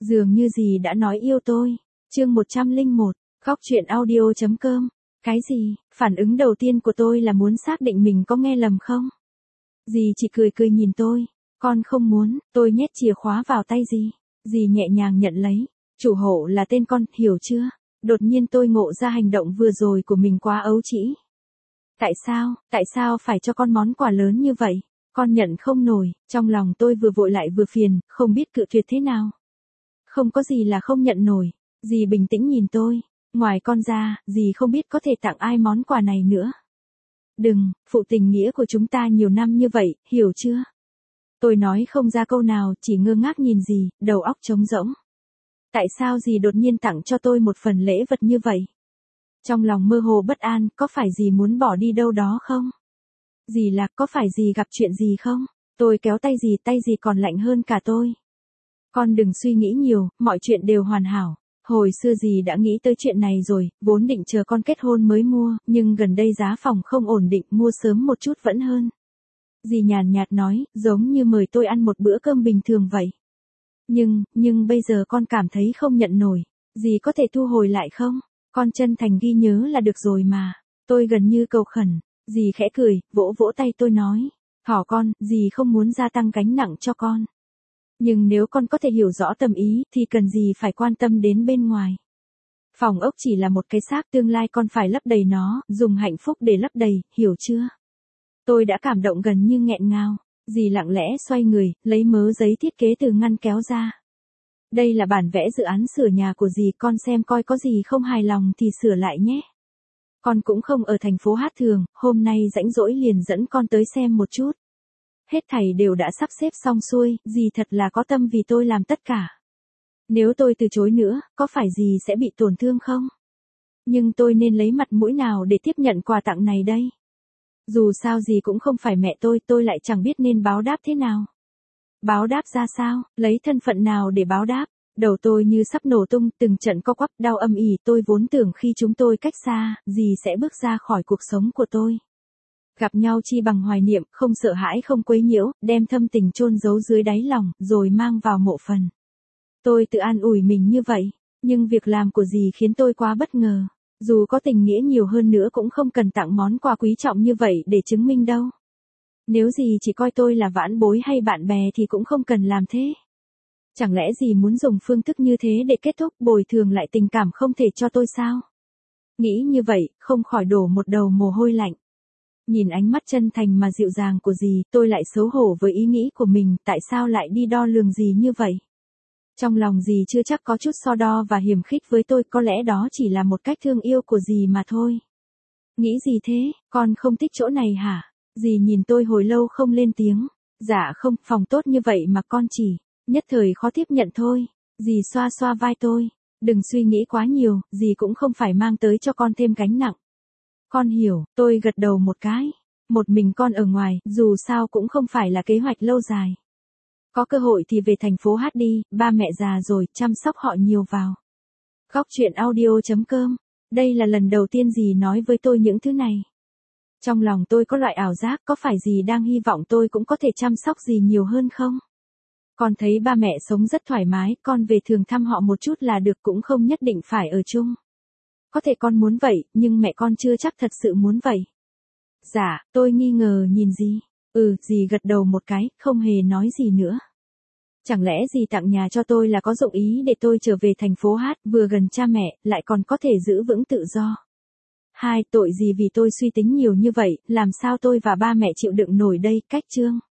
Dường như dì đã nói yêu tôi. Chương 101, khóc chuyện audio.com. Cái gì? Phản ứng đầu tiên của tôi là muốn xác định mình có nghe lầm không? Dì chỉ cười cười nhìn tôi. Con không muốn. Tôi nhét chìa khóa vào tay dì. Dì nhẹ nhàng nhận lấy. Chủ hộ là tên con, hiểu chưa? Đột nhiên tôi ngộ ra hành động vừa rồi của mình quá ấu trĩ. Tại sao phải cho con món quà lớn như vậy? Con nhận không nổi. Trong lòng tôi vừa vội lại vừa phiền, không biết cự tuyệt thế nào. Không có gì là không nhận nổi. Dì bình tĩnh nhìn tôi. Ngoài con ra, dì không biết có thể tặng ai món quà này nữa. Đừng, phụ tình nghĩa của chúng ta nhiều năm như vậy, hiểu chưa? Tôi nói không ra câu nào, chỉ ngơ ngác nhìn dì, đầu óc trống rỗng. Tại sao dì đột nhiên tặng cho tôi một phần lễ vật như vậy? Trong lòng mơ hồ bất an, có phải dì muốn bỏ đi đâu đó không? Dì Lạc, có phải dì gặp chuyện gì không? Tôi kéo tay dì còn lạnh hơn cả tôi. Con đừng suy nghĩ nhiều, mọi chuyện đều hoàn hảo. Hồi xưa dì đã nghĩ tới chuyện này rồi, vốn định chờ con kết hôn mới mua, nhưng gần đây giá phòng không ổn định, mua sớm một chút vẫn hơn. Dì nhàn nhạt nói, giống như mời tôi ăn một bữa cơm bình thường vậy. Nhưng bây giờ con cảm thấy không nhận nổi. Dì có thể thu hồi lại không? Con chân thành ghi nhớ là được rồi mà. Tôi gần như cầu khẩn. Dì khẽ cười, vỗ vỗ tay tôi nói. Thỏ con, dì không muốn gia tăng gánh nặng cho con. Nhưng nếu con có thể hiểu rõ tâm ý, thì cần gì phải quan tâm đến bên ngoài. Phòng ốc chỉ là một cái xác, tương lai con phải lấp đầy nó, dùng hạnh phúc để lấp đầy, hiểu chưa? Tôi đã cảm động gần như nghẹn ngào. Dì lặng lẽ xoay người, lấy mớ giấy thiết kế từ ngăn kéo ra. Đây là bản vẽ dự án sửa nhà của dì, con xem coi có gì không hài lòng thì sửa lại nhé. Con cũng không ở thành phố Hát thường, hôm nay rảnh rỗi liền dẫn con tới xem một chút. Hết thảy đều đã sắp xếp xong xuôi, dì thật là có tâm vì tôi làm tất cả. Nếu tôi từ chối nữa, có phải dì sẽ bị tổn thương không? Nhưng tôi nên lấy mặt mũi nào để tiếp nhận quà tặng này đây? Dù sao dì cũng không phải mẹ tôi lại chẳng biết nên báo đáp thế nào. Báo đáp ra sao, lấy thân phận nào để báo đáp? Đầu tôi như sắp nổ tung, từng trận co quắp đau âm ỉ, tôi vốn tưởng khi chúng tôi cách xa, dì sẽ bước ra khỏi cuộc sống của tôi. Gặp nhau chi bằng hoài niệm, không sợ hãi không quấy nhiễu, đem thâm tình chôn giấu dưới đáy lòng, rồi mang vào mộ phần. Tôi tự an ủi mình như vậy, nhưng việc làm của dì khiến tôi quá bất ngờ. Dù có tình nghĩa nhiều hơn nữa cũng không cần tặng món quà quý trọng như vậy để chứng minh đâu. Nếu dì chỉ coi tôi là vãn bối hay bạn bè thì cũng không cần làm thế. Chẳng lẽ dì muốn dùng phương thức như thế để kết thúc bồi thường lại tình cảm không thể cho tôi sao? Nghĩ như vậy, không khỏi đổ một đầu mồ hôi lạnh. Nhìn ánh mắt chân thành mà dịu dàng của dì, tôi lại xấu hổ với ý nghĩ của mình, tại sao lại đi đo lường dì như vậy? Trong lòng dì chưa chắc có chút so đo và hiềm khích với tôi, có lẽ đó chỉ là một cách thương yêu của dì mà thôi. Nghĩ gì thế, con không thích chỗ này hả? Dì nhìn tôi hồi lâu không lên tiếng. Dạ không, phòng tốt như vậy mà con chỉ, nhất thời khó tiếp nhận thôi. Dì xoa xoa vai tôi. Đừng suy nghĩ quá nhiều, dì cũng không phải mang tới cho con thêm gánh nặng. Con hiểu, tôi gật đầu một cái. Một mình con ở ngoài, dù sao cũng không phải là kế hoạch lâu dài. Có cơ hội thì về thành phố Hát đi, ba mẹ già rồi, chăm sóc họ nhiều vào. Khóc chuyện audio.com. Đây là lần đầu tiên dì nói với tôi những thứ này. Trong lòng tôi có loại ảo giác, có phải dì đang hy vọng tôi cũng có thể chăm sóc dì nhiều hơn không? Con thấy ba mẹ sống rất thoải mái, con về thường thăm họ một chút là được, cũng không nhất định phải ở chung. Có thể con muốn vậy, nhưng mẹ con chưa chắc thật sự muốn vậy. Dạ, tôi nghi ngờ nhìn dì. Dì gật đầu một cái, không hề nói gì nữa. Chẳng lẽ dì tặng nhà cho tôi là có dụng ý để tôi trở về thành phố Hát, vừa gần cha mẹ, lại còn có thể giữ vững tự do. Tội gì vì tôi suy tính nhiều như vậy, làm sao tôi và ba mẹ chịu đựng nổi đây, cách chương.